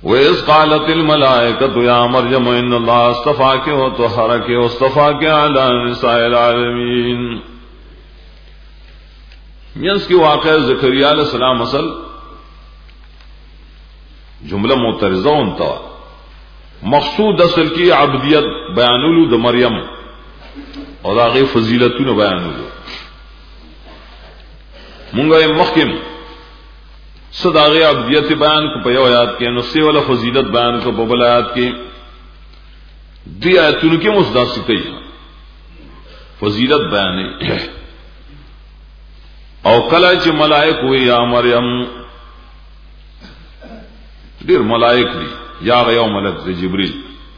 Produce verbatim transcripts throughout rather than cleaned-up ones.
وَإِذْ قَالَتِ الْمَلَائِكَةُ يَا مَرْيَمُ إِنَّ اللَّهَ اصْطَفَاكِ وَطَهَّرَكِ وَاصْطَفَاكِ عَلَى نِسَاءِ الْعَالَمِينَ. منس کی واقعہ زکریا علیہ السلام اصل جملہ معترضہ انتا مقصود اصل کی عبدیت بیانولو د مریم اور آغی فضیلتون بیانولو منگا مخیم صد آغی عبدیت بیان کو پیو آیات کے نصی والا فضیلت بیان کو ببل آیات کے دی آیتون کی مصداق سکی فضیلت بیانی او کلا چی ملائک ہوئی یا مریم دیر ملائک دی یا غیو ملک دی جبریل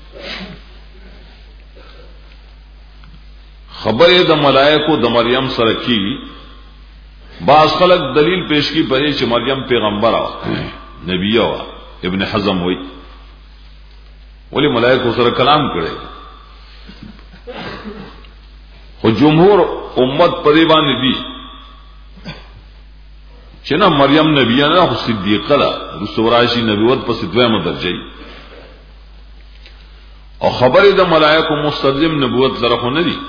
خبر د ملائکو د مریم سره کی بعض خلق دلیل پیش کی پدې چې مریم پیغمبر او نبی او ابن حزم وای ولی ملائکو سره کلام کړي خو جمهور امت پدې باندې دي چې نه مریم نبی نه خو صدیقه ده رسول راشي نبوت په دویمه درجه او خبره د ملائکو مستلزم نبوت سره خو نه دي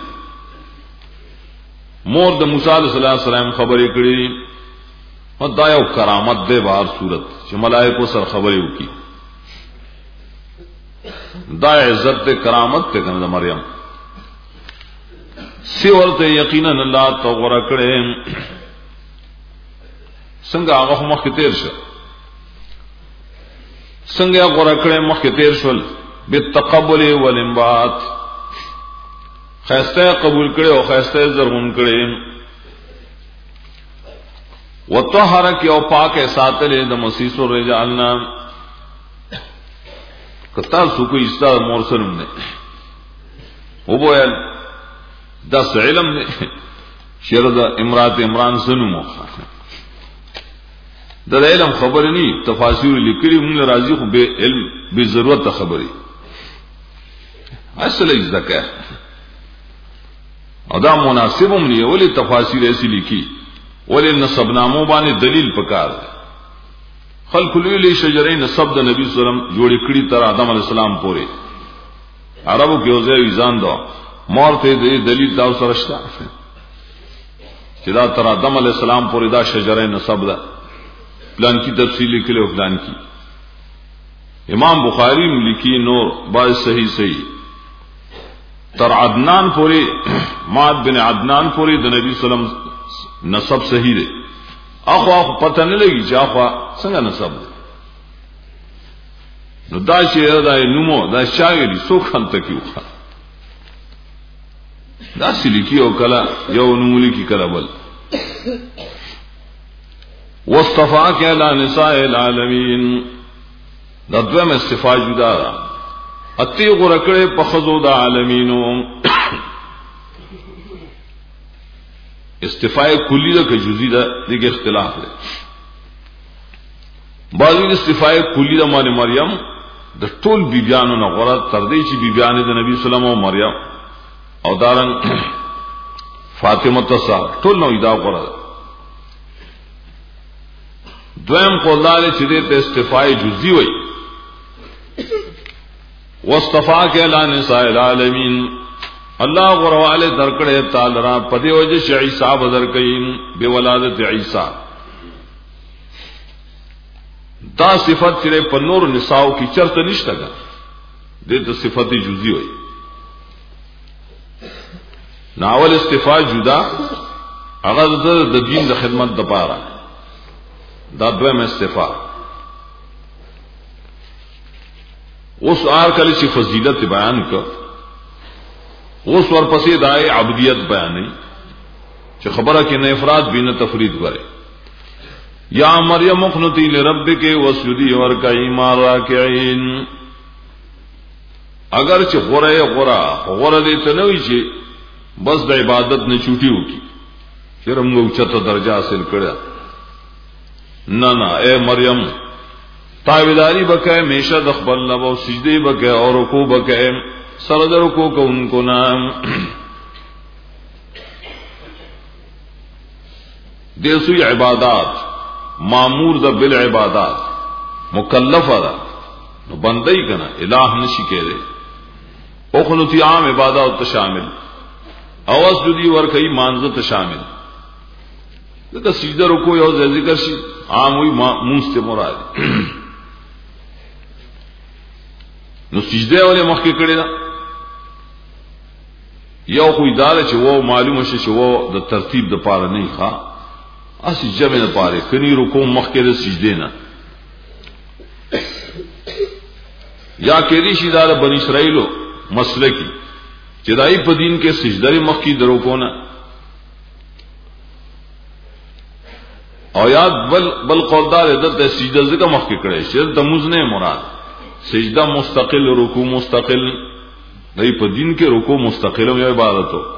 مور د موسی علیہ السلام خبرې کړې او دا یو کرامت ده بهر صورت چې ملائکو سره خبرې وکړي دا عزت ته کرامت ته کنه مریم سی ورته یقینا الله توغره کړې څنګه هغه مخ تیر شو څنګه غوړه کړې مخ تیر شول بالتقبل والانبات خیسته قبول کړي او خیسته زرغون کړي وطهرک او پاک ساتلې د مسیس الرجالنا کتا سو کو استا مورسلم نه وبویل د علم نه شرد امرات عمران سنو مو د علم خبر ني تفاسیر لیکلي موږ راضي خو به علم به ضرورت خبري اصل ذکر او دا مناسبم نه ولې تفاسیر ایسی لیکي ولې نسب نامو باندې دلیل پکار خلق لوی شجره نسب د نبی صلی الله علیه وسلم جوړی کړي تر آدم علی السلام پورې عربو کې اوځي ایزان دا مورته د دلیل دا سره شته چې دا تر آدم علی السلام پورې دا شجره نسب ده پلان کی تفصیل لیکلو پلان کی امام بخاری لکھی نور باز صحیح صحیح تر عدنان پوری ماد بن عدنان پوری د نبی سلام نسب صحیح ده اخو اخو پتہ نه لګی چې اخو څنګه نسب ده نو دا چې دا نومو دا شاګری سو خنت کیو دا سلیکی او کلا یو نوم لیکي کلا بل واصطفاك على نساء العالمين دا دویم استفاء جدا دا اتی غرکڑے پخزو دا عالمینو استفاء کلی دا که جزی دا دیکھ اختلاف دے بعضی استفاء کلی دا مال مریم دا طول بی بیانو نا غرد تردی چی بی بیانی دا نبی صلی اللہ علیہ وسلم و مریم او دارن فاطمہ تصار طول نو ادا غرد دویم قولدار چې دې ته استفاء جزئی وای واصطفاك على نساء العالمين الله غرواله درکړې تعالی را پدې وجه چې عیسی بدر کین به ولادت عیسی دا صفت چې په نور نساء کی چرته نشته ده دې ته صفت جزئی وای ناول استفاء جدا هغه د دین د خدمت د پاره دا دویم استفاء اس آر کلی چی فضیلت بیان کر اس ورپسی دائے عبدیت بیان نہیں چی خبرہ کی نہ افراد بھی نہ تفرید کرے یا مریم اقنتی لربک واسجدی ورکعی مع الراکعین اگر چی غرہ غرہ غرہ دیتا نوی چی بس دا عبادت نے چھوٹی ہو کی پھر ہم گو چتا درجہ حاصل کرا نہ نہ اے مریم تابعداری بکے میشہ دخبل نبو سجدے بکے اور رکوع بکے سرد رکوع کو ان کو نام دیسوی عبادات مامور دا بالعبادات مکلف دا نو بندئی کنا الہ نشی کہہ دے اخنتی عام عبادت شامل اواز جدی ورکی مانزت شامل لکه سجده رکوع یو ذکر شي عام وی مونږ مراد نو سجده ولې مخکې کړی دا یو خو اداره چې وو معلومه شي چې وو د ترتیب د پاره نه ښه اسی جمع نه پاره کني رکوع مخکې د سجده نه یا کېدی شي دا د بنی اسرائیلو مسله کی چې دای په دین کې سجده مخکې درو کو نه او یاد بل بل قولدار دته سجده زکه مخکې کړي چې د موز نه مراد سجده مستقل رکوع مستقل دای په دین کې رکوع مستقل او عبادت او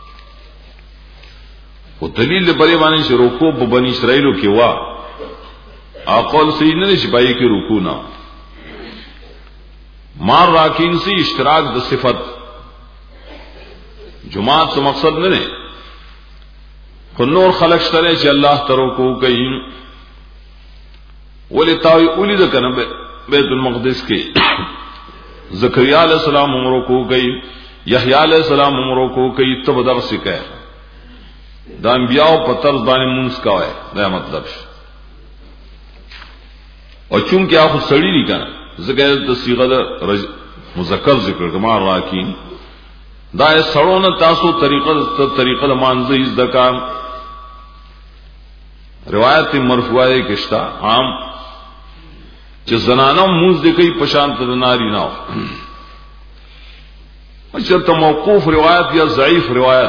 او دلیل لپاره باندې چې رکوع په بنی اسرائیلو کې وا اقل صحیح نه شي پای کې رکوع نه مار راکین سے اشتراک د صفت جماعت سے مقصد نه نه خو نور خلق شته چې الله ترو کو کوي ولې تاوی اولی د کنه بیت المقدس کې زکریا علیہ السلام عمرو کو گئی یحیی علیہ السلام عمرو کو گئی تب درس کہے دا انبیاء پتر باندې مونږ کاوه دا مطلب او چونکه اخو سړی نه کنه زګر د صيغه د مذکر ذکر کما راکین دا سړونه تاسو طریقه طریقه مانځي ځکه روایت مرفوعه کشتا عام چې زنانه موږ د کوي پشان ته ناری نه او چې ته موقوف روایت یا ضعیف روایت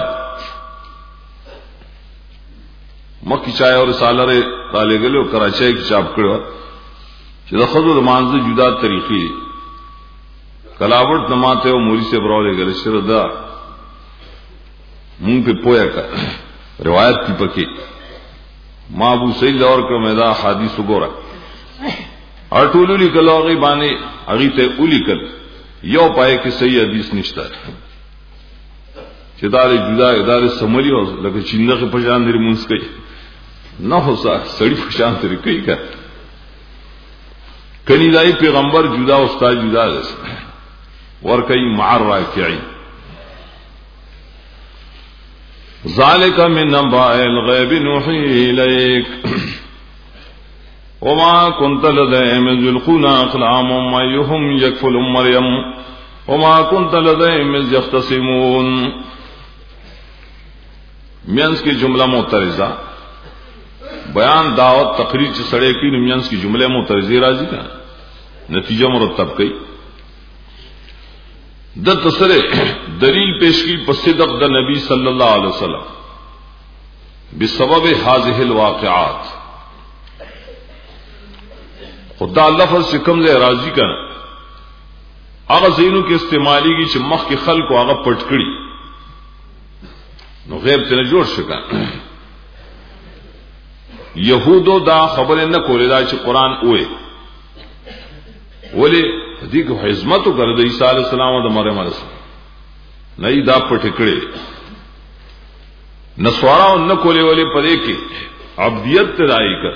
مکی چای او رساله ر طالب له کراچۍ کې چاپ کړو چې د خود مانځ جدا طریقې کلاوت نماته او مولوی سے براوله غل شردا مونږ په پویا کا روایت کی پکې ما ابو سعید اور کا میدا حدیث وګوره اټولو لیکلو هغه باندې هغه ته ولیکل یو پای کې صحیح حدیث نشته چې دا جدا ادارې سملی او لکه چینه په ځان لري مونږ کوي نه هوسا سړی په شان تر کوي کا کني دای پیغمبر جدا استاد جدا ده ور کوي مع الراکعين ذالک من انباء الغیب نوحی الیک وما كنت لديهم إذ يلقون أقلامهم أيهم يكفل مريم وما كنت لديهم إذ يختصمون مینس کی جملہ معترضہ بیان دعوت تقریر چ سڑے کی مینس کی جملے معترضی راضی کا نتیجہ مرتب کئی د تسرے دلیل پیش کی بصدق د نبی صلی اللہ علیہ وسلم بسبب هذه الواقعات خدا لفظ سے کم دے راضی کا هغه زینو کې استعمالی کی چې مخ کې خلق او هغه پټ کړي نو غیب ته جوړ شګه يهودو دا خبره نه کولې دا چې قران وې ولی دغه عظمت او ګرځي عیسی علی السلام او د مریم علی السلام نه دا پټ کړي نسوارا نه کولې ولی پدې کې عبدیت تدای کړ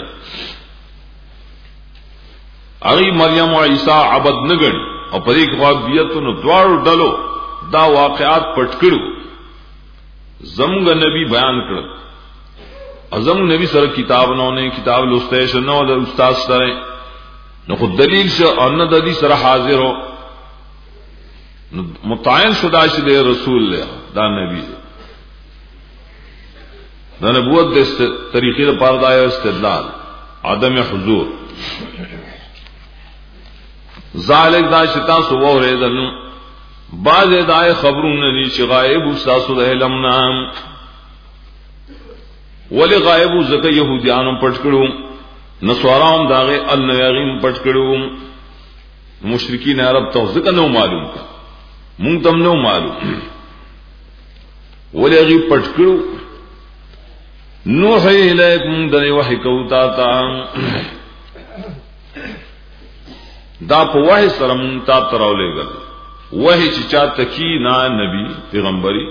اغي مریم او عیسی عبد نګړ او پدې کې عبدیت نو دوړو ډلو دا واقعات پټ کړو زمغ نبی بیان کړ اعظم نبی سره کتاب نو نه کتاب لوستای شنو د استاد سره نو خود دلیل شو ان د دې سره حاضر هو متعین شدا چې د رسول له دا نبی دا نبوت د طریقې لپاره دا استدلال عدم حضور ذالک دا شتا سو ورېدل بعض دای خبرونه دي چې غائب استاسو د علم نام ولی غائب زکه يهوديانو پټ کړو نسوارام داغه النویغین پټ کړو مشرکین عرب ته ځکه نو معلوم مونږ تم نو معلوم ولی غي پټ کړو نوح الیکم د وحی کوتا تا دا په وحی سره مونږ تا تراولېګل وحی چې چا تکی نا نبی پیغمبري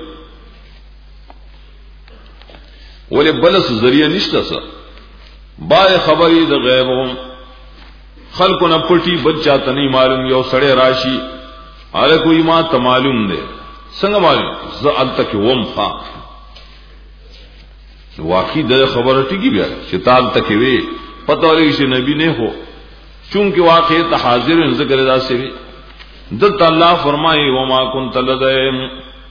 ولی بلس ذریعہ نشتا سا بای خبری دا غیبهم خلق نه پټي بچا ته نه معلوم یو سړی راشي اره کوئی ما ته معلوم دی څنګه معلوم ز ال تک وم خا واقعي د خبره ټیږي بیا چې تال تک وی پته ولې چې نبی نه هو چونکه واقع ته حاضر ذکر ادا سي دت الله فرمایي و ما كنت لديهم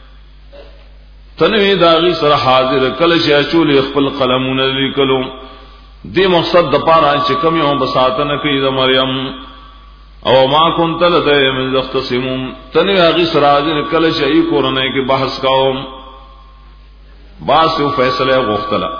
تنوی داغي سره حاضر کله چې چول خپل قلمونه لیکلو دې مقصد د پاره چې کوم یو بساتنه کوي د مریم او ما كنت لديهم يختصمون تنوی هغه سره حاضر کله چې ای کورنۍ کې بحث کاوم باس یو فیصله غوښتله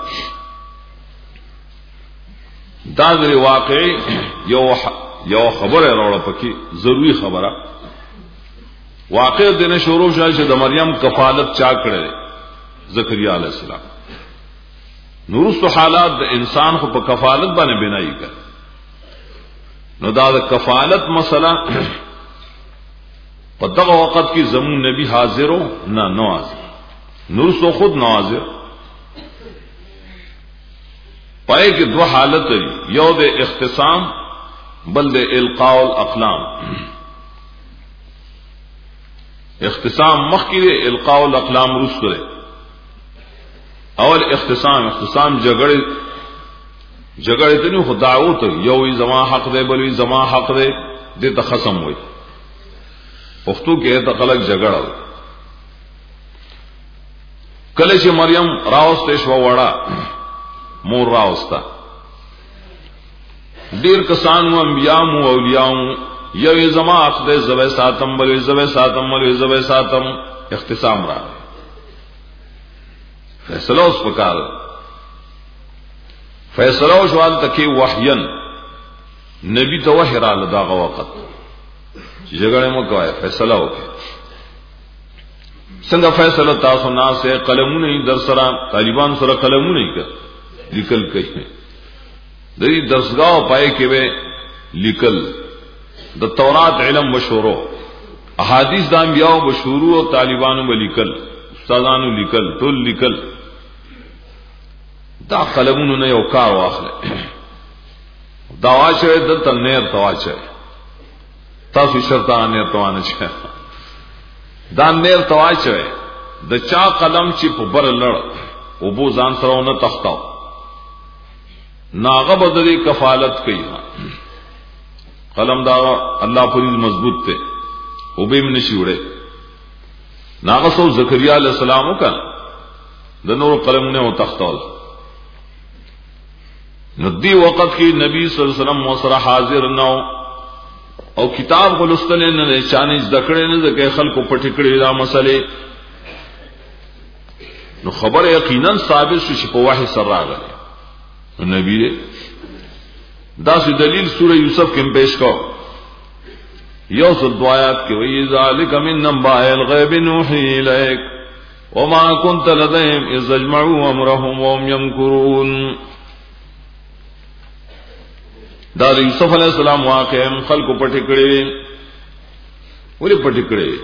دا غری واقعي یو یو خبره راوړه پکې ضروری خبره واقع دنه شروع شای چې د مریم کفالت چا کړل زکریا علیہ السلام نورست حالات د انسان خو په کفالت باندې بنای کړ نو دا د کفالت مسله په دغه وخت کې زمون نبی حاضرو نه نواز نورست خود نوازر پای کې دوه حالت لري یو د اختصام بل د القاء الاقلام اختصام مخکې القاء الاقلام رسله اول اختصام اختصام جګړه جګړه ته نو خداو ته یو وی زما حق دی بل وی زما حق دی د تخصم وي پښتو کې ته خلک جګړه کله چې مریم راوسته شو وړه مور راوستا ډیر کسان او انبیاء او اولیاء یو زما حق دی زوی ساتم بل زوی ساتم بل زوی ساتم اختصام را فیصلہ اس پکار فیصلہ شوال تکي وحین نبی ته وحی را لداغه وخت چې جګړه مو کوي فیصلہ وکړي څنګه فیصلہ تاسو نه سه قلمونه در سره طالبان سره قلمونه کړ لیکل کوي د دې درسګاو پای کې به لیکل د تورات علم مشورو احادیث د انبیاء مشورو او طالبانو ملیکل استادانو لیکل ټول لیکل دا قلمونو نه یو کار واخله دا واشه د تنیر تواچه تاسو شرطه نه توانه شه دا نیر تواچه د چا قلم چې په بر لړ او بو ځان سره نه تختاو ناغه بدري کفالت کوي قلم دا الله پوری مضبوط ته او به من شي وړي ناغه سو زکریا علیہ السلام وکړه د نور قلمونه او تختول نو دی وخت کې نبی صلی الله علیه وسلم سره حاضر نو او کتاب غلستل نه چانه ذکر نه ځکه خلکو پټی کړی دا مسئله نو خبر یقینا ثابت شو چې په وحی سره راغلی نبی دا څه دلیل سورہ یوسف کې پیش کو یو څو دعایات کې وی ذالک من نبأ الغیب نوحی الیک وما كنت لديهم اذ اجمعوا امرهم وهم يمكرون دا یوسف علیہ السلام واقع خلکو پټی کړی ولې پټی کړی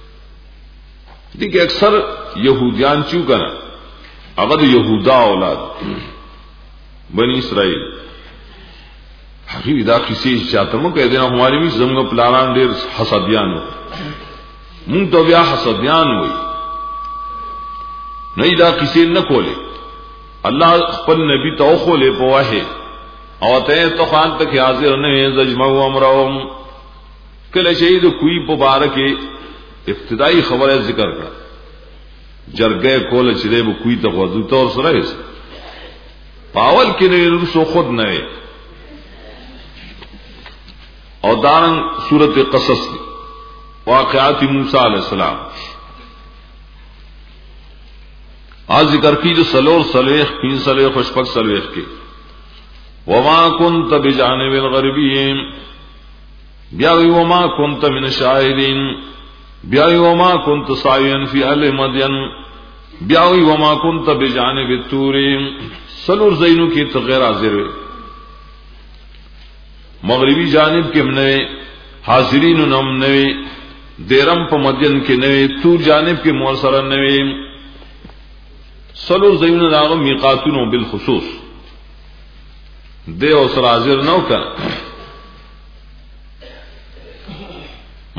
دي کې اکثر يهوديان چو کنه هغه د يهودا اولاد بني اسرائيل حقیقی دا کسی چاہتا مو کہہ دینا ہماری بھی زمگا پلاران دیر حسدیان ہو مون تو بیا حسدیان ہوئی نہیں دا کسی نہ کھولے اللہ خپل نبی تو کھولے پواہے او تے تو خان تک حاضر نے زجمو امرهم کله شهید کوئی مبارک ابتدائی خبر ذکر کړه جرګه کول چې دې کوئی ته غوځو تور سره پاول کې نه رسو خود نه او دارن سورت قصص واقعات موسی علیہ السلام آج ذکر کی جو سلور سلیخ پین سلیخ خوشپک سلیخ کی وما كنت بجانب الغربی بیاوی وما كنت من الشاہدین بیاوی وما كنت سعیا فی اهل مدین بیاوی وما كنت بجانب الطور سلور زینو کی تغیر حاضر ہوئے مغربی جانب کے منوے حاضرین نم نوے دیرم پا مدین کے نوے تور جانب کے مورسر نوے سلور زینو ناغم میقاتونو بالخصوص دے او سر حاضر نو کر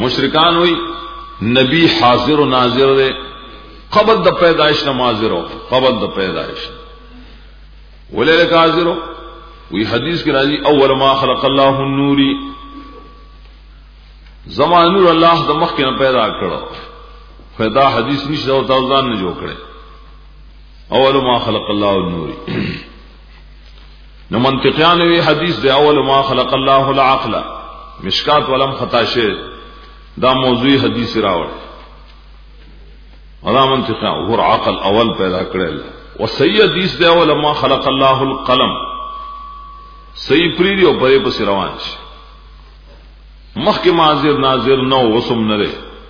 مشرکان وی نبی حاضر و ناظر دے قبل د پیدائش نہ حاضر ہو قبل د پیدائش ولے لک حاضر ہو وی حدیث کی راضی اول ما خلق اللہ النوری زمان نور اللہ د مخ کے پیدا کرو پیدا حدیث نشته او تاوزان نه جوړ کړي اول ما خلق الله النوری نو منطقيان وی حدیث دی اول ما خلق الله العقل مشکات ولم خطا شه دا موضوعی حدیث راوړ ادا منطقيان هو عقل اول پیدا کړل او صحیح حدیث دی اول ما خلق الله القلم صحیح پریری او پرې پس روان شي مخک معذر ناظر نو وسم نه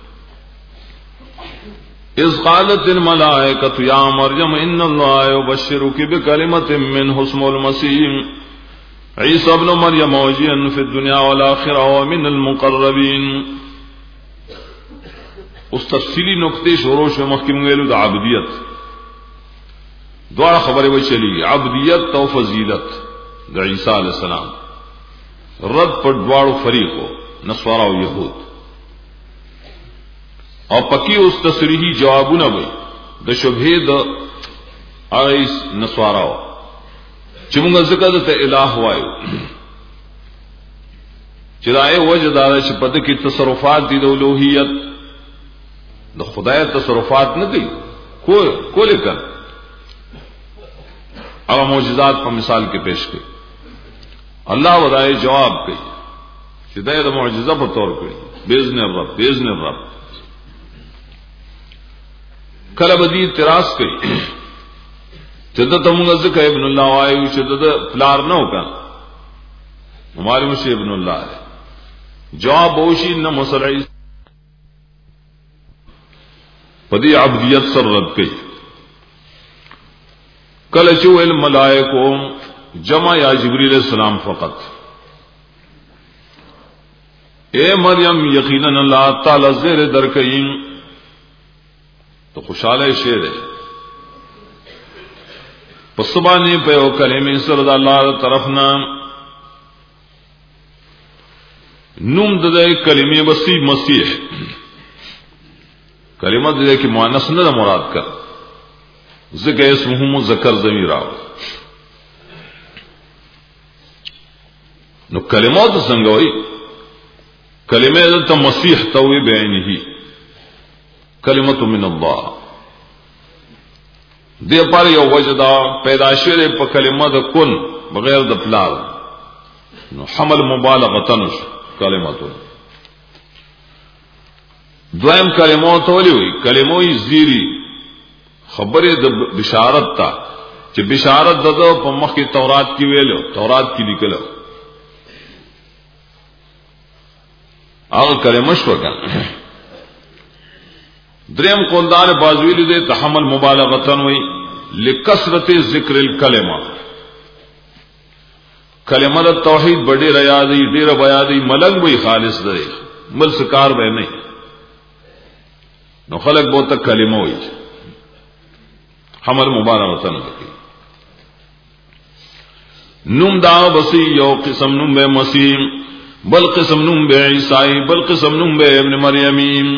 اذ قالت الملائکۃ یا مریم ان اللہ یبشرک بکلمۃ منہ اسمہ المسیح عیسی ابن مریم موجیا فی الدنیا والآخرہ ومن المقربین. اس تفصیلی نقطے شروع سے مخکم ویلو د عبدیت دوار خبر وی چلی عبدیت و فضیلت د عیسی علیہ السلام رد پر دوار فریقو نصارا و یہود اور پکی اس تصریحی جوابونه وي د شبهه د ایس نصاراو چې موږ ذکر ته الہ وایو چې دای وجدار چې پد کې تصرفات دي د الوهیت د خدای تصرفات نه کوي کو کول کړ او معجزات په مثال کې پیش کړي الله ودای جواب کوي چې دای د معجزه په تور کوي باذن رب باذن رب کله بدی اعتراض کوي چې د تمغه ځکه ابن الله وایو چې د پلار نه وکړ عمر مشي ابن الله جواب وشي نه مسلعي پدی عبدیت سر رد کوي کله چې ول ملائکه جمع یا جبرئیل السلام فقط اے مریم یقینا اللہ تعالی زیر درکئیم تو خوشاله شعر ہے پسبانی په او کلمې سره د الله طرفنا نوم د دې کلمې وسی مسیح کلمه دې کې مؤنث نه مراد کا ذکر اسمه مذکر ضمیر راو نو کلمات څنګه وای کلمه د مسیح توي بعینه کلمت من الله دې پر یو وجدا پیدا شوه په کلمه د کن بغیر د پلار نو حمل مبالغه نش کلماتو دویم کلمات ولوي کلموي زیری خبره د بشارت تا چې بشارت دغه په مخ کې تورات کې ویلو تورات کې لیکلو هغه کلمه شو کنه دریم قوندار بازویل دے تحمل مبالغتن وی لکثرت ذکر الکلمہ کلمہ توحید بڑے ریاضی ډیر بیادی ملنګ وی خالص دے مل سکار به نه نو خلق بہت کلمہ وی حمل مبالغتن وی نوم دا بسی یو قسم نوم بے مسیح بل قسم نوم بے عیسی بل قسم نوم بے ابن مریم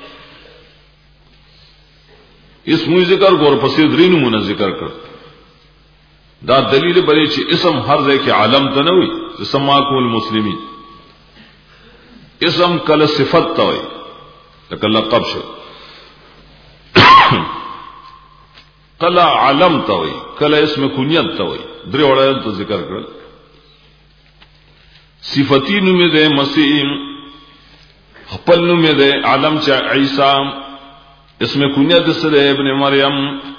اسم ذکر گور پسید رینو من ذکر کر دا دلیل بری چې اسم هر ځای کې عالم ته نه وي سماکو المسلمین اسم کله صفت ته وي لکه لقب شو کله عالم ته وي کله اسم کنیت ته وي درې وړاندې ته ذکر کړل صفتی نوم دې مسیح خپل نوم دې عالم چې عیسی اسم کنیت سره ابن مریم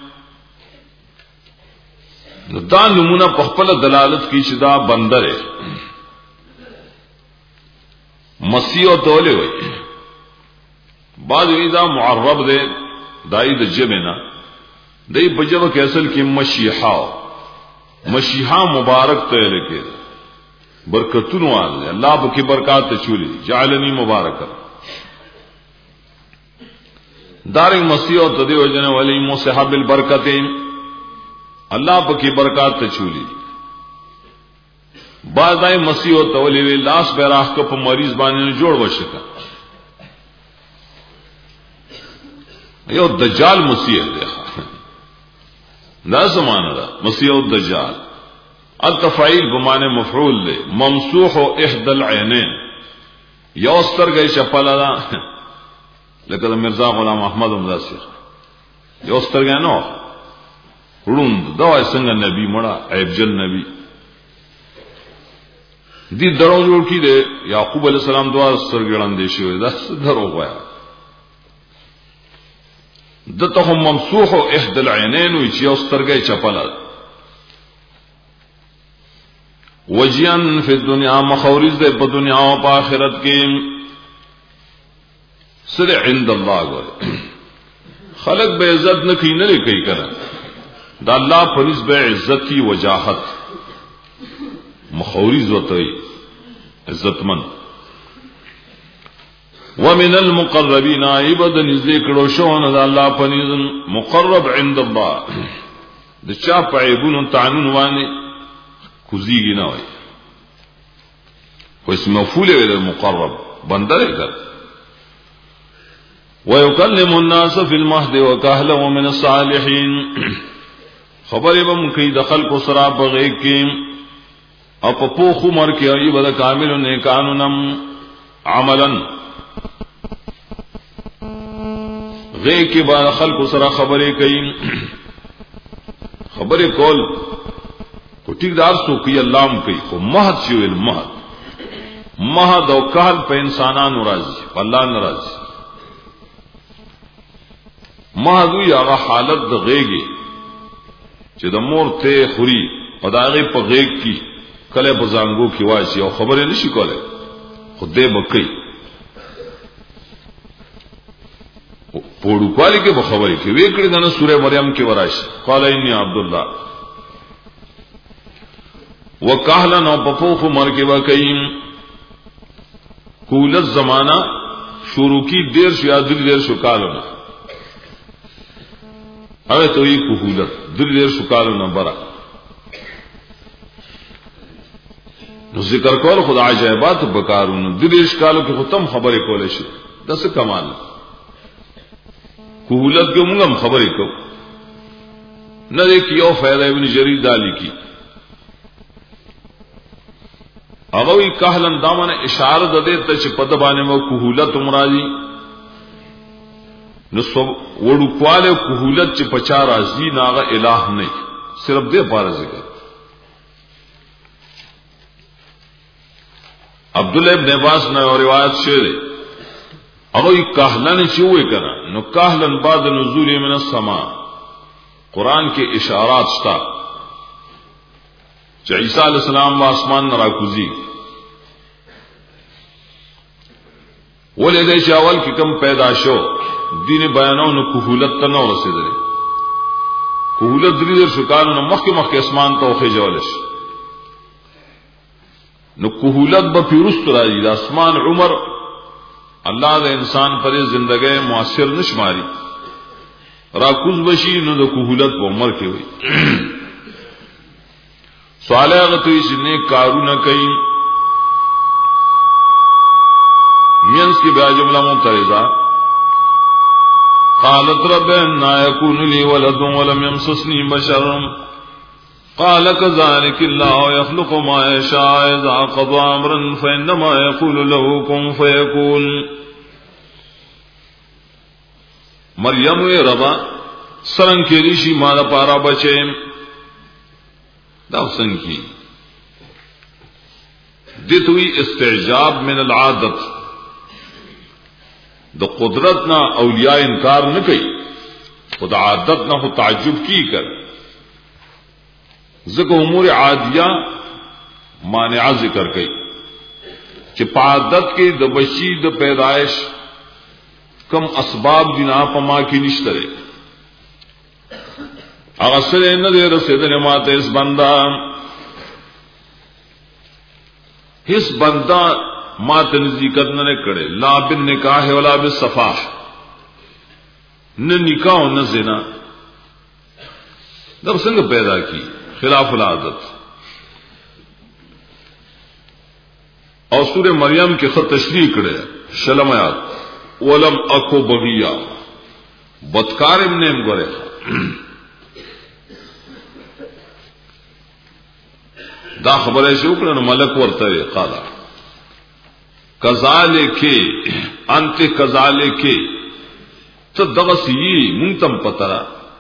دا نمونه په خپل دلالت کی چې دا بندر مسیح او توله وي بعض دا معرب ده دای د جبنا دای په جبه کې اصل کې مشیحا مشیحا مبارک ته لکه برکتونو والے الله په کې برکات چولی جعلنی مبارک دارنگ مسیح و تدی وجن ولی مصحب البرکتین اللہ پکی برکات تچولی بعض دائی مسیح و تولی وی لاس بیراخ کا پا مریض بانی نے جوڑ وشکا یو دجال مسیح دی دا زمانہ دا مسیح الدجال التفعیل بمعنی مفعول دی ممسوح احد العینین you سترګې چپلا the لکه Mirza Ghulam Ahmad امداسر you سترګې نو وړوند دا څنګه نبی مړه عیب جل نبی دې درو جوړ کی دی یعقوب علیہ السلام دعا سترګړان دي شوی دا درو وایا دته ممسوح احد العینین وی چې یو سترګې چپلا وجیان فی الدنیا مخورز دے په دنیا او په آخرت کې سره عند الله غره خلق به عزت نه کوي نه کوي کنه دا الله پرز به عزت کی وجاهت مخورز وته عزتمن ومن المقربین عباد ذکر شون دا الله پنځ مقرب عند الله د چا په عیبونو تعنون وانه کوزیږي نه وای خو اسم مفعول ویل مقرب بندر کړ ويكلم الناس في المهد وكهلا ومن الصالحين خبره به مونږ د خلکو سره بغي کې او په پوخ عمر کې ای بل کامل نه قانونم عملا غي کې به خلکو سره خبرې کوي خبرې کول کو ټیکدار سو کوي الله م کوي خو مهد شي ویل مهد مهد او کهل په انسانانو راځي الله ناراضي مهد وی هغه حالت د غېږي چې د مور ته خوري او دا غي په غېږ کې کله په زنګو کې واشي او خبرې نشي کولای خو دې بکې پوړو کوالی کې به خبرې کې وې کړې د سورې مریم کې وراشي قال اني عبد الله وکهلا نو پپوخ مرکبه کئم کولت زمانہ شروع کی دیر شو یا دل دیر شو کالونا اوه تو یہ کولت دل دیر شو کالونا برا نو ذکر کول خدا عجائبات بکارون دل دیر شو کالو کی ختم خبری کولے شو دس کمال کولت کے منگم خبری کو نہ دیکھ یو فیض ابن جریر دالی کی اغوی کهلن دامن اشاره ده ته چې په د باندې مو کوهولت مرادي نو سو وړو کواله کوهولت چې پچا راځي ناغه الہ نه صرف دې پاره ذکر عبد الله ابن عباس نے روایت شعر اغوی کهلن چې وې کړه نو کهلن بعد نزول من السما قران کې اشارات شتا چې عیسی علیہ السلام آسمان نه راکوزي ولې د شاول کې کم پیدا شو دین بیانونو کوهولت ته نو رسیدل کوهولت درې شو کانو مخکې مخکې اسمان ته وخه جوړش نو کوهولت به پیروست راځي د اسمان عمر الله د انسان پر ژوندۍ موثر نشماري راکوز بشي نو د کوهولت په عمر کې وي سوال هغه ته چې نیک کارونه کوي مینس کی بیا جمله ممتازه قالت رب ان يكون لي ولد ولم يمسسني بشر قال كذلك الله يخلق ما يشاء اذا قضى امرا فانما يقول له كن فيكون مریم وی ربا سرنګ کې ریشي مال پارا بچیم دا څنګه دتوی استعجاب من العادت د قدرت نه اولیاء انکار نه کوي خدا عادت نه هو تعجب کی کر ذکر امور عادیہ مانع ذکر کوي چې په عادت کې د بچی د پیدائش کم اسباب دنا پما کې نشته هغه سره نه دی رسیدل ماته اس بندا هیڅ بندا ماته نزدېکت نه کړي لا بن نکاح ولا بالصفاح نه نکاح نه زنا دا څنګه پیدا کی خلاف العادت او سورہ مریم کې خط تشریح کړي شلم آیات ولم اكو بغیا بدکار ابن ام گورے دا خبره شو کړه ملک ورته قال کذالک انت کذالک ته دغه سی مونږ تم پترا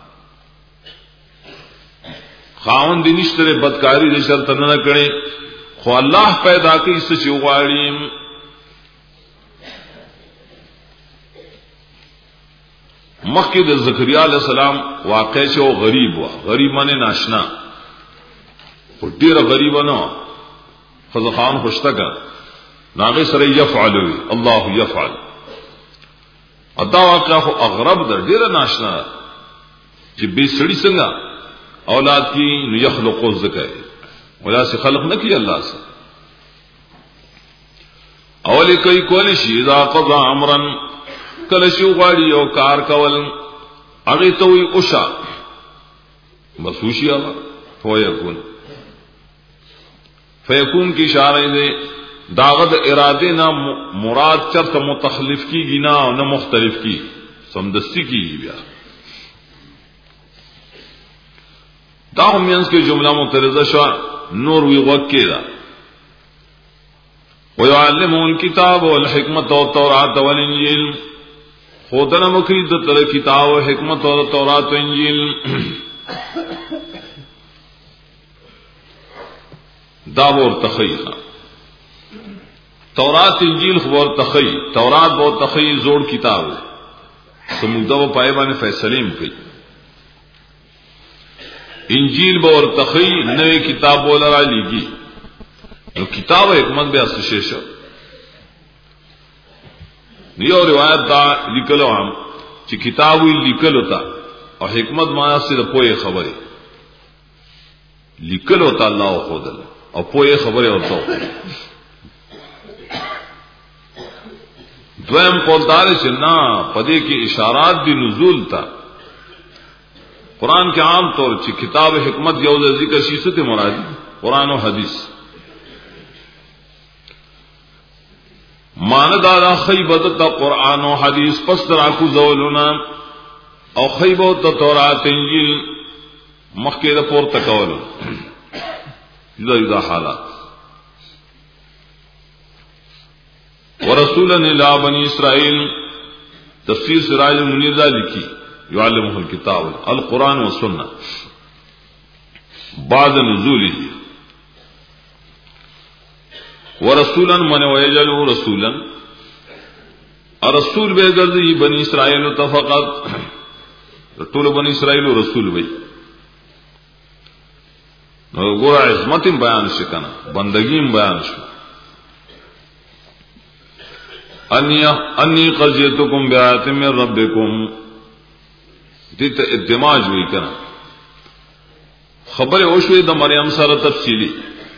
خاوند دې نشته بدکاری دې شرط نه کړي خو الله پیدا کوي څه چې غواړي. مکه د زکریا علیہ السلام واقع شو غریب و غریب معنی ناشنا او ډیر غریب نه خزخان خوشتګه ناغه سره يفعل الله يفعل ادا واقع خو اغرب در ډیر ناشنا چې به سړی څنګه اولاد کی نو يخلق الذکر ولا سے خلق نہ کی اللہ سے اولی کوي کول شي اذا قضى امرا کله شو غاړي او کار کول هغه ته وي اوشا مسوشي الله فويكون فيكون کی اشاره ده داغد اراده نه مراد چرته متخلف کیږي نه او نه مختلف کی سمدستی کیږي بیا دا هم یانس کې جمله معترضه شو نور وی وکیدا ويعلمه الكتاب والحکمت والتوراۃ والانجیل خودنا مکید تر کتاب و حکمت اور تورات و انجیل دا ور تخیخ تورات انجیل خبر تخی تورات بہت تخی زوڑ کتاب ہے سمودہ و پائے بانے فیصلیم کی انجیل بور تخی نئے کتاب بولا را لیگی کتاب حکمت بے اسشیش یہ روایت دا لکلو ہم چی کتاب لکل ہوتا اور حکمت مانا سے پوئے خبریں لکل ہوتا اللہ و خود اللہ اور پوئے خبریں ہوتا دویم قولدار چنا پدے کی اشارات دی نزول تا قرآن کے عام طور چی کتاب حکمت یوز ذکر شیست مرادی قرآن و حدیث ماندارا خیبت تا قرآن و حدیث پس تراکو زولنا او خیبت تا تورات انجیل مخید پور تکولو جدا جدا حالات ورسولا الى بنی اسرائیل تفسیر سراج المنیر دا لکھی یعلمہ الکتاب القرآن و سنہ بعد نزولی ورسولا من ویجلو رسولا الرسول بے گردی بنی اسرائیل تفقط طول بنی اسرائیل رسول بھئی گورا عظمتیم بیان شکنا بندگیم بیان شو انی قد جئتکم بآیات من ربکم دیتا ادماج ہوئی کنا خبر اوشوی دا مریم سارا تفصیلی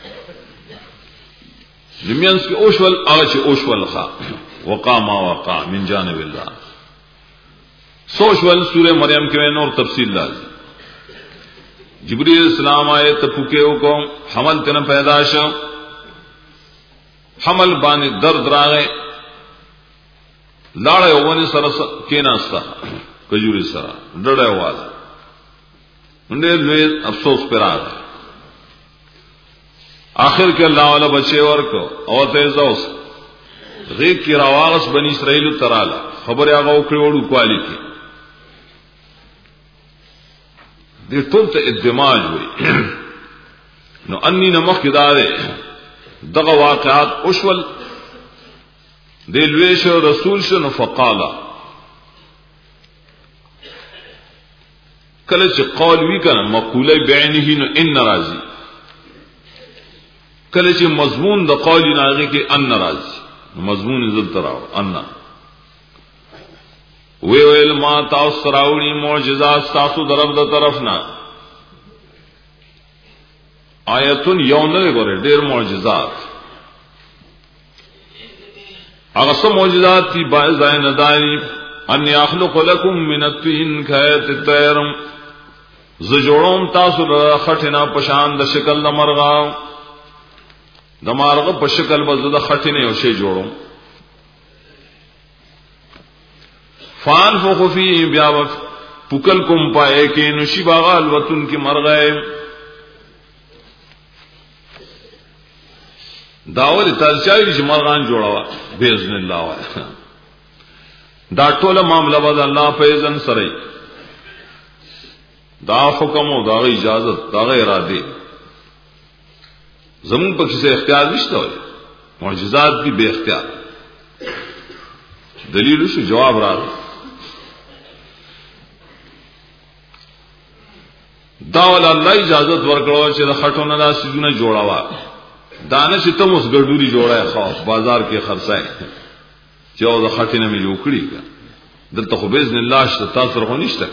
جمینس کی اوشول آج اوشول خوا وقا ما وقا من جانب اللہ سوشول سورہ مریم کے نور تفصیل لازی جبریل السلام آئے تپوکے کو حمل تن پیداش حمل بانی درد راغے لاڑے ونی سر کے ناستا کجوری سرا ڈڑے والا انڈے لوے افسوس پر آ گئے آخر کے اللہ والا بچے اور کو اور تیزوس غیب کی رواغس بنی اسرائیل ترالا خبر آگا اکڑی وڑو کوالی کی دیر طول تا ادماج ہوئی نو انی نمخ دارے دغا واقعات اشول دلویش رسول شو فقالا کله چې قول وی کنه مقوله بعینه نو ان راضی کله چې مضمون د قول نه هغه کې ان راضی مضمون عزت راو ان وی ویل ما تاسو راوړي معجزات تاسو درب د طرف نه آیتون یو نه غره ډیر معجزات هغه سم معجزات دي باز ځای نه دایي ان يخلق لكم من الطين كهيئة الطير ز جوړوم تاسو د خټینا پشان د شکل د مرغا د مارغه په شکل بز د خټینه یو شی جوړوم فانفخ فيه بیا پکل کوم پائے کې نشی باغال وتن کی مرغه داول ترچای چې مرغان جوړوا باذن الله وای دا ټول معاملہ به الله په اذن سره دا حکم او دا اجازه دا اراده زمون په څه اختیار نشته وای معجزات دي به اختیار دلیل شو جواب راځي دا ول الله اجازه ورکړو چې د خټونو د سيزونه جوړاوا دانه چې تم اوس ګډوري جوړای خاص بازار کې خرڅای چې او د خټینه مې جوړ کړی دلته خو باذن الله شته تاسو رغو نشته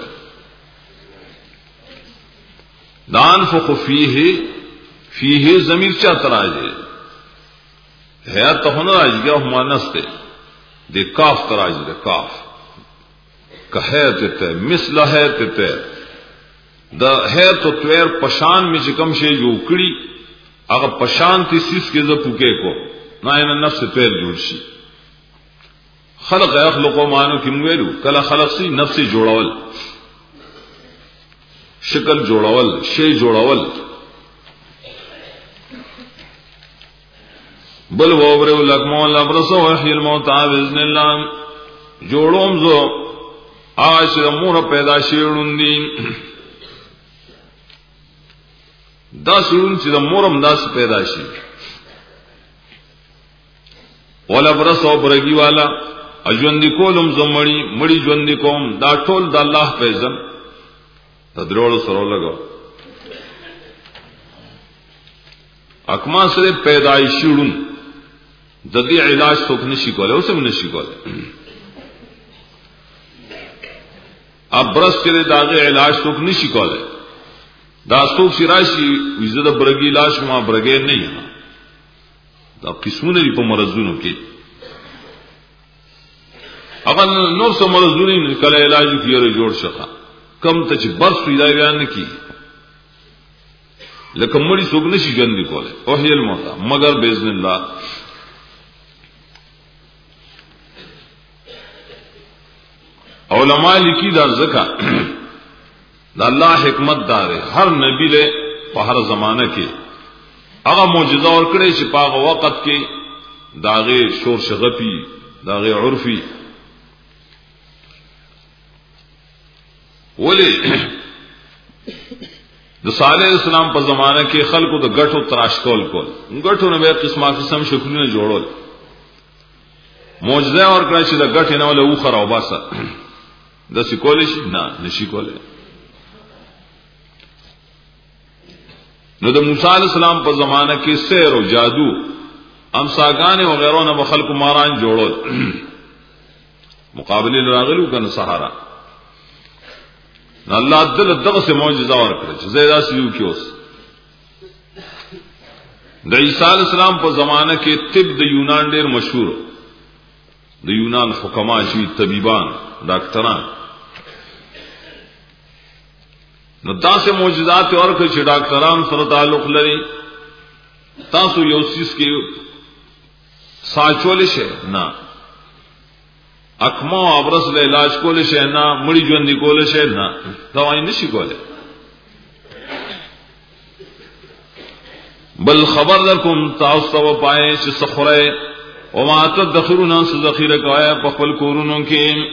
دان فخ فيه فيه ضمیر چا تراجه ہے ته نه راځي هغه مانسته د کاف تراجه د کاف کهته ته مثله هته ته دا ہے تو تویر پشان میں چکم شے جو کڑی اگر پشان تی سیس کے ز پوکے کو نہ نفس تویر جوڑ شي خلق اخلق مانو کی مویلو کلا خلق سی نفس جوڑاول شکل جوڑاول شے جوڑاول بل وبر لکمو لبرس وحی الموت باذن الله جوړوم زو آج مور پیدا شیړون دي دا سرون چې د مورم داس پیدا شي ولا برس او برګي والا اجوند کولم زمړی مړی ژوند کوم دا ټول د الله په ځم تدرول سره لګو اکما سره پیدایشون د دې علاج څوک نشي کولای اوس هم نشي کولای ابرس کې داغه علاج څوک نشي کولای دا څوک چې راشي وزه د برګي لاش ما برګې نه یم دا قسمونه په مرزونو کې اغه نو څو مرزونی کله علاج کیږي جوړ شخه کم ته چې برس پیدا بیان کی لکه مړی څوک نشي ژوند کوله او هی الموت مگر باذن الله علماء لیکي دا زکا دا الله حکمت دار ہر نبی له په هر زمانہ کې هغه معجزه ورکړي چې په هغه وخت کې داغه شور شغفي داغه عرفي ولی د صالح اسلام په زمانہ کې خلکو د غټو تراش کول کول غټو نه به قسمه قسم شکلونه جوړول معجزه ورکړي چې د غټ نه ولا و خراب باسه د سکول شي نه نشي کوله نو د موسی علیہ السلام په زمانہ کې سحر او جادو امساګان او غیرونه مخلق ماران جوړول مقابله راغلو کنه سحرا الله دل دغه سه معجزه ورکړه چې زیدا سيو کیوس د عیسی علیہ السلام په زمانہ کې طب د یونان ډیر مشهور د یونان حکما شي طبيبان ډاکټران نو تاسو معجزات ورکړي چې ډاکټران سره تعلق لري تاسو یو سیس کې ساچول شي نه اکما ابرس له علاج کول شي نه مړی ژوند کول شي نه دا وایي نشي کوله بل خبر درکم تاسو و پائے چې سخره او ما تدخرون ذخیره کوي په خپل کورونو کې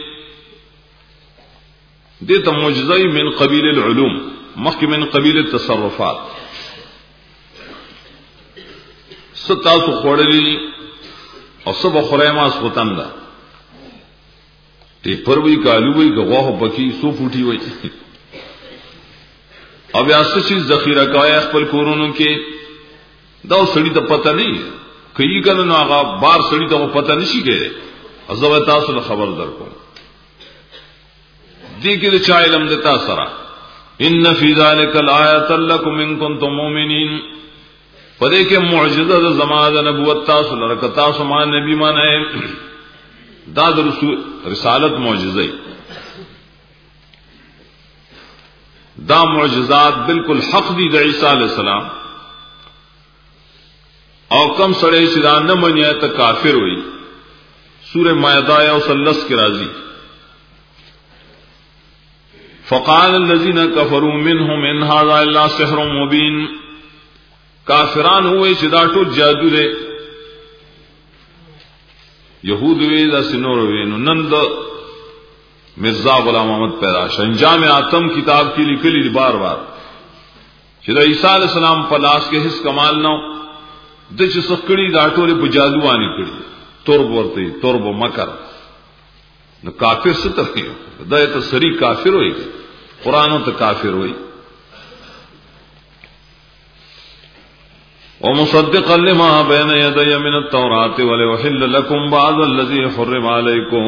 دې ته معجزه من قبیل العلوم مخکې من قبیل التصرفات ستاسو خورلي او سبا خورایما سوتن دا تی پروي کالو وي غواه پکې سو فوټي وي او بیا څه ذخیره کوي خپل کورونو کې دا سړی ته پته نه کوي کنه نو هغه بار سړی ته پته نشي کېږي ازو تاسو خبر درکو دی کې د چا علم دتا سره ان فی ذلک الایات لکم ان کنتم مؤمنین پدې کې معجزه د زمانه نبوت تاسو لره تاسو ما نبی مانه دا د رسول رسالت معجزه دا معجزات بالکل حق دي د عیسی علی السلام او کم سړی چې دا نه مني ته کافر وي سورہ مائده او سلس کې راځي فقال الذين كفروا منهم ان هذا الا سحر مبين کافران ہوئے چې دا ټول جادو دی يهود وی دا سنور وی نو نند مرزا غلام محمد پیدا شنجام آتم کتاب کی لکلی بار بار چې دا عیسی علیہ السلام په لاس کې هیڅ کمال نه د چې سکړی دا ټول په جادو باندې کړی تورب ورته تورب مکر نو کافر ستر دی دا ته سری کافر وای قران ته کافر وای ومصدقا لما بين يدي من التوراة وليحل لكم بعض الذي حرم عليكم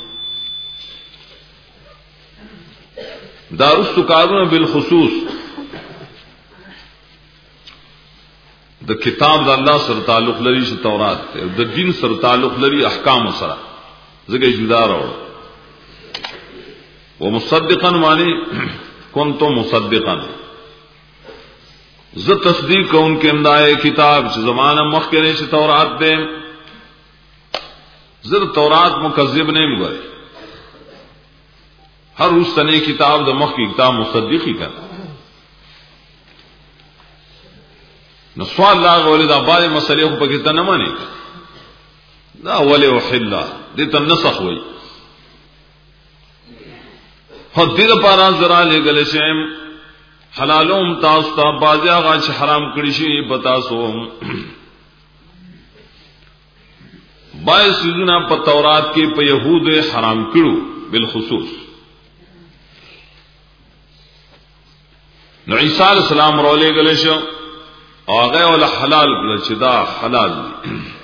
دارست کارونه بالخصوص د کتاب د الله سره تعلق لري چې تورات ته د دین سره تعلق لري احکام سره زګي جدا راو ومصدقا معنی كنت مصدقا ز تصدیق کون کے امدائے کتاب چې زمانہ مخکره چې تورات دے زر تورات مکذب نہیں مگر ہر روز تنے کتاب د مخ کی کتاب مصدق ہی کر نو سوال لا ولدا بعد مسئلے کو پکې نه مانی دا ولي وحلا دې ته نسخ وای هدي لپاره زرا لګل شیم حلالوم تاسو ته بازي هغه چې حرام کړی شي بتاسو بای سيزونه په تورات کې په يهود حرام کړو بالخصوص نو عيسى عليه السلام رولې غل شو هغه ول حلال کړ چې دا حلال دي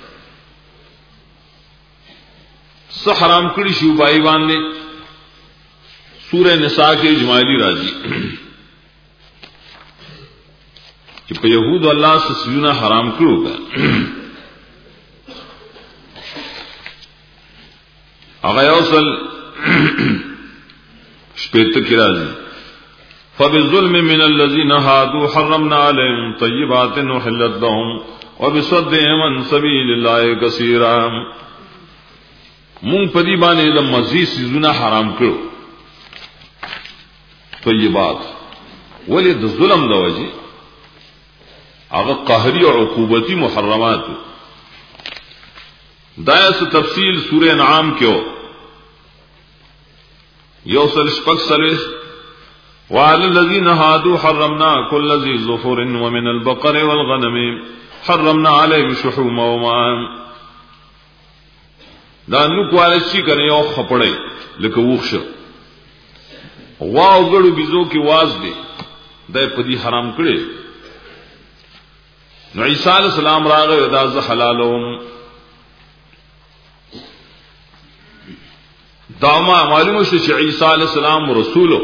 سو حرام کړی شو بای باندې سورہ نساء کې اجمالی راځي چې په يهود الله سيزونه حرام کړو هغه اوصل شپږ کې راځي فبالظلم من الذين هادوا حرمنا عليهم طيبات وحلت لهم وبصدهم عن سبيل الله كثيرا مون پدی باندې د مزید سيزونه حرام کړو طيبات ولې د ظلم د وجه هغه قهري او عقوبتي محرمات دایس تفصیل سورہ انعام کې یوصل شپږ سلويس وعلى الذين هادوا حرمنا كل ذي ظفر ومن البقر والغنم حرمنا عليهم شحومهما دا نو کوال شي کنه یو خپړی لکه وښه واو ګړو بيزو کې واز دي دای په دې حرام کړي نو عیسی علیہ السلام راغی دا ز حلالوم دا ما معلومه شو چې عیسی علیہ السلام رسولو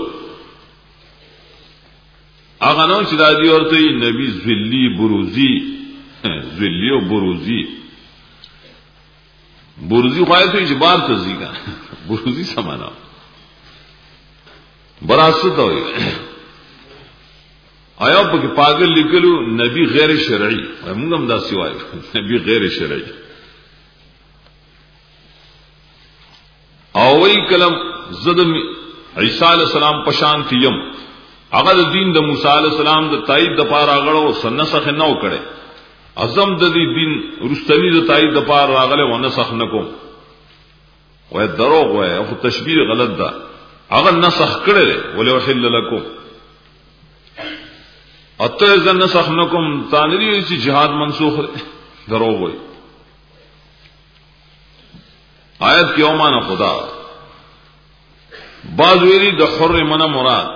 هغه نو چې دا دی ورته نبی ذلی بروزی ذلی او بروزی بروزی خو ته اجبار ته زیګا بروزی سمانا براسته وي آیا په کې پاگل لیکلو نبی غیر شرعي موږ هم دا سی وایو نبی غیر شرعي او وی کلم زدم عیسی علیہ السلام پشان تیم هغه دین د موسی علیہ السلام د تایید د پاره غړو سنسخ نه وکړي اعظم د دې دین رستنی د تایید د پاره راغله ونسخ نکوم وای دروغ وای او تشبیه غلط ده هغه نسخ کړي ولې وحل لكم اته ځن نسخ نکوم تانری چې jihad منسوخ دروغ وای آیت کې اومانه خدا بعض ویری د حر من مراد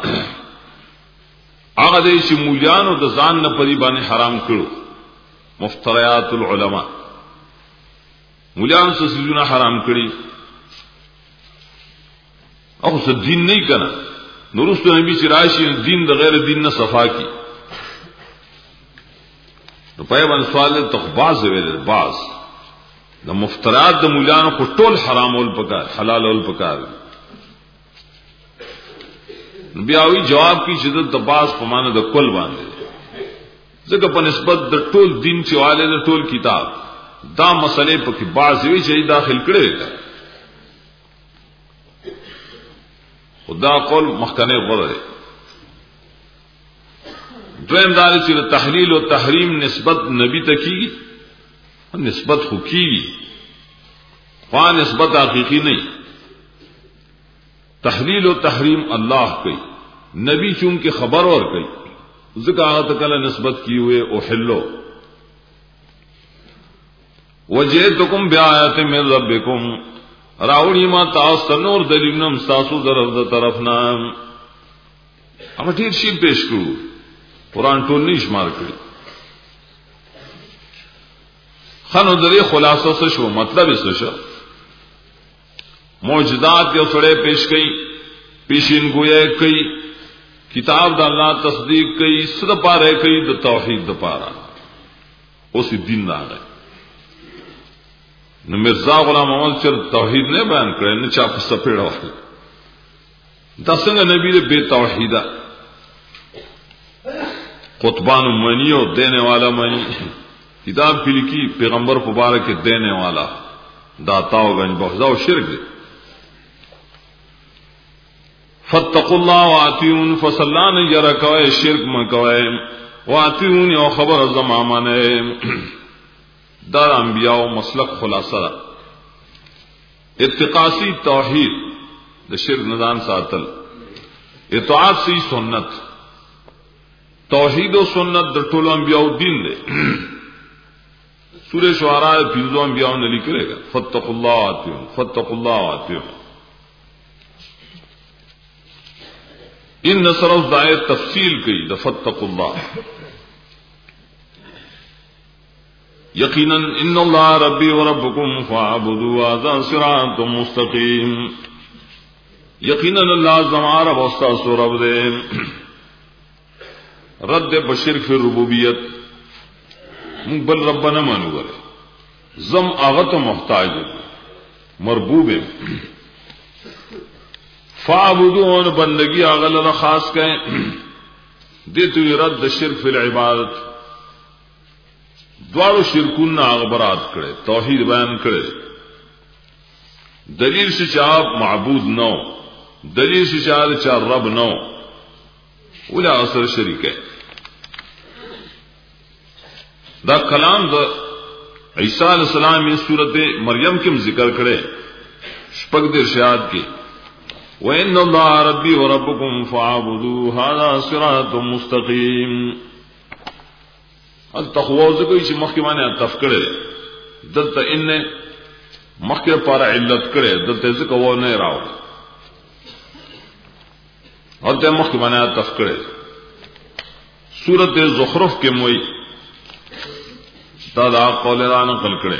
هغه دې چې مولیانو د ځان نه پری باندې حرام کړو مفتریات العلماء مولیان څه سيزونه حرام کړی او څه دین نه کنا نورستو نبی چې راشي دین د غیر دین نه صفا کی نو پای باندې سوال ته باز ویل باز د مفتریات د مولیانو کو ټول حرام ول پکار حلال ول پکار بیاوی جواب کی شدت د باز په معنی د کل باندې ځکه په نسبت د ټول دین چې والے د ټول کتاب دا مسئله په کې باز وی چې داخل کړي خدا قول مخکنه غره دویم دار چې تحلیل او تحریم نسبت نبی ته کیږي نسبت خو کیږي خو نسبت حقیقی نه تحلیل او تحریم الله کوي نبی چون کې خبر اور کوي ذکر هغه کله نسبت کی ہوئے او حلو وجئتکم بیاات من ربکم راوڑی ما تاسو نور دلیلنم تاسو طرف د طرفنا هغه ډیر شی پیش کړو قرآن ټول نشمار کړی خنو درې خلاصو څه شو مطلب څه شو معجزات یو سره پیش کړي پیشین گویا کوي کتاب د الله تصدیق کوي صد پاره کوي د توحید د پاره اوس دین راغی نو مرزا غلام محمد چر توحید نه بیان کړي نه چا په سپېړه وایي دا څنګه نبی دې بے توحیدا قطبان منیو دینے والا منی کتاب کی لکھی پیغمبر مبارک کے دینے والا داتاو گنج بغضا و شرک دے فاتقوا اللہ واتیون فصلان یرا کوئے شرک مکوئے واتیون یو خبر زمامانے دار انبیاء و مسلک خلاصہ اتقاسی توحید دا شرک ندان ساتل اطاعت سی سنت توحید و سنت در ټولو انبیاء دین دے سورہ شعراء پنځو انبیاء نے لیکلے گا فتقوا اللہ واتیون فتقوا اللہ واتیون ان نصر اس دائے تفصیل کی دا فتقوا اللہ یقینا ان اللہ ربی و ربکم فاعبدوا هذا صراط مستقیم یقینا اللہ زما رب استاد سو رب دے رد بشرک فی ربوبیت بل ربنا مانو کرے زم آغت محتاج مربوب فاعبدون بندگی آغل را خاص کہیں دیتو رد شرک فی العبادت دوارو شرکون آغبرات کرے توحید بیان کرے دلیل سے چاہب معبود نو دلیل سے چاہب چاہ رب نو اولا اثر شریک ہے دا کلام دا عیسیٰ علیہ السلام اس صورت مریم کم ذکر کرے شپک در شہاد کی وَإِنَّ اللَّهَ رَبِّي وَرَبُّكُمْ فَاعْبُدُوهُ هَذَا صِرَاطٌ مُسْتَقِيمٌ التخوض کوئی چی مخی مانے تفکرے دلتا اننے مخی پارا علت کرے دلتا ذکر وہ نہیں راو اور تے مخی مانے تفکرے سورت زخرف کے موئی دا قول را نقل کرے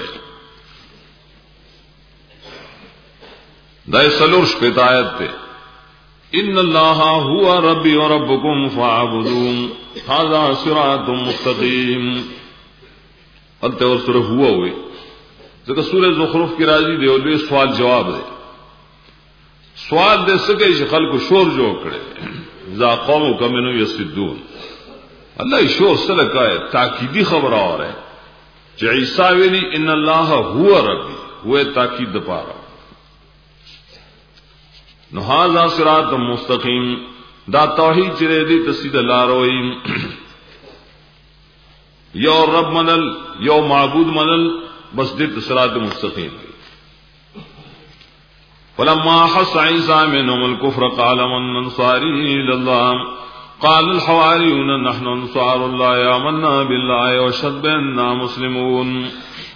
دا سلور شپیت آیت تے ان اللہ ہوا ربی و ربکم فاعبدون ھذا صراط مستقیم انتے اور صرف ہوا ہوئے ذکر سورہ زخرف کی راضی دے اور سوال جواب دے سوال دے سکے خلق کو شور جو کرے ذا قوم کمنو یسدون اللہ شور سلکا ہے تاکیدی خبر اور ہے کہ عیسیٰ ویلی ان اللہ ہوا ربی ہوئے تاکید پارا نو ھذا صراط مستقیم دا توحید چرے دی تسید اللہ روئی یو رب منل یو معبود منل بس دیت صراط مستقیم فلما حس عیسیٰ منهم الكفر قال من انصاری الى قال الحواریون نحن انصار اللہ آمنا باللہ وشهد بأننا مسلمون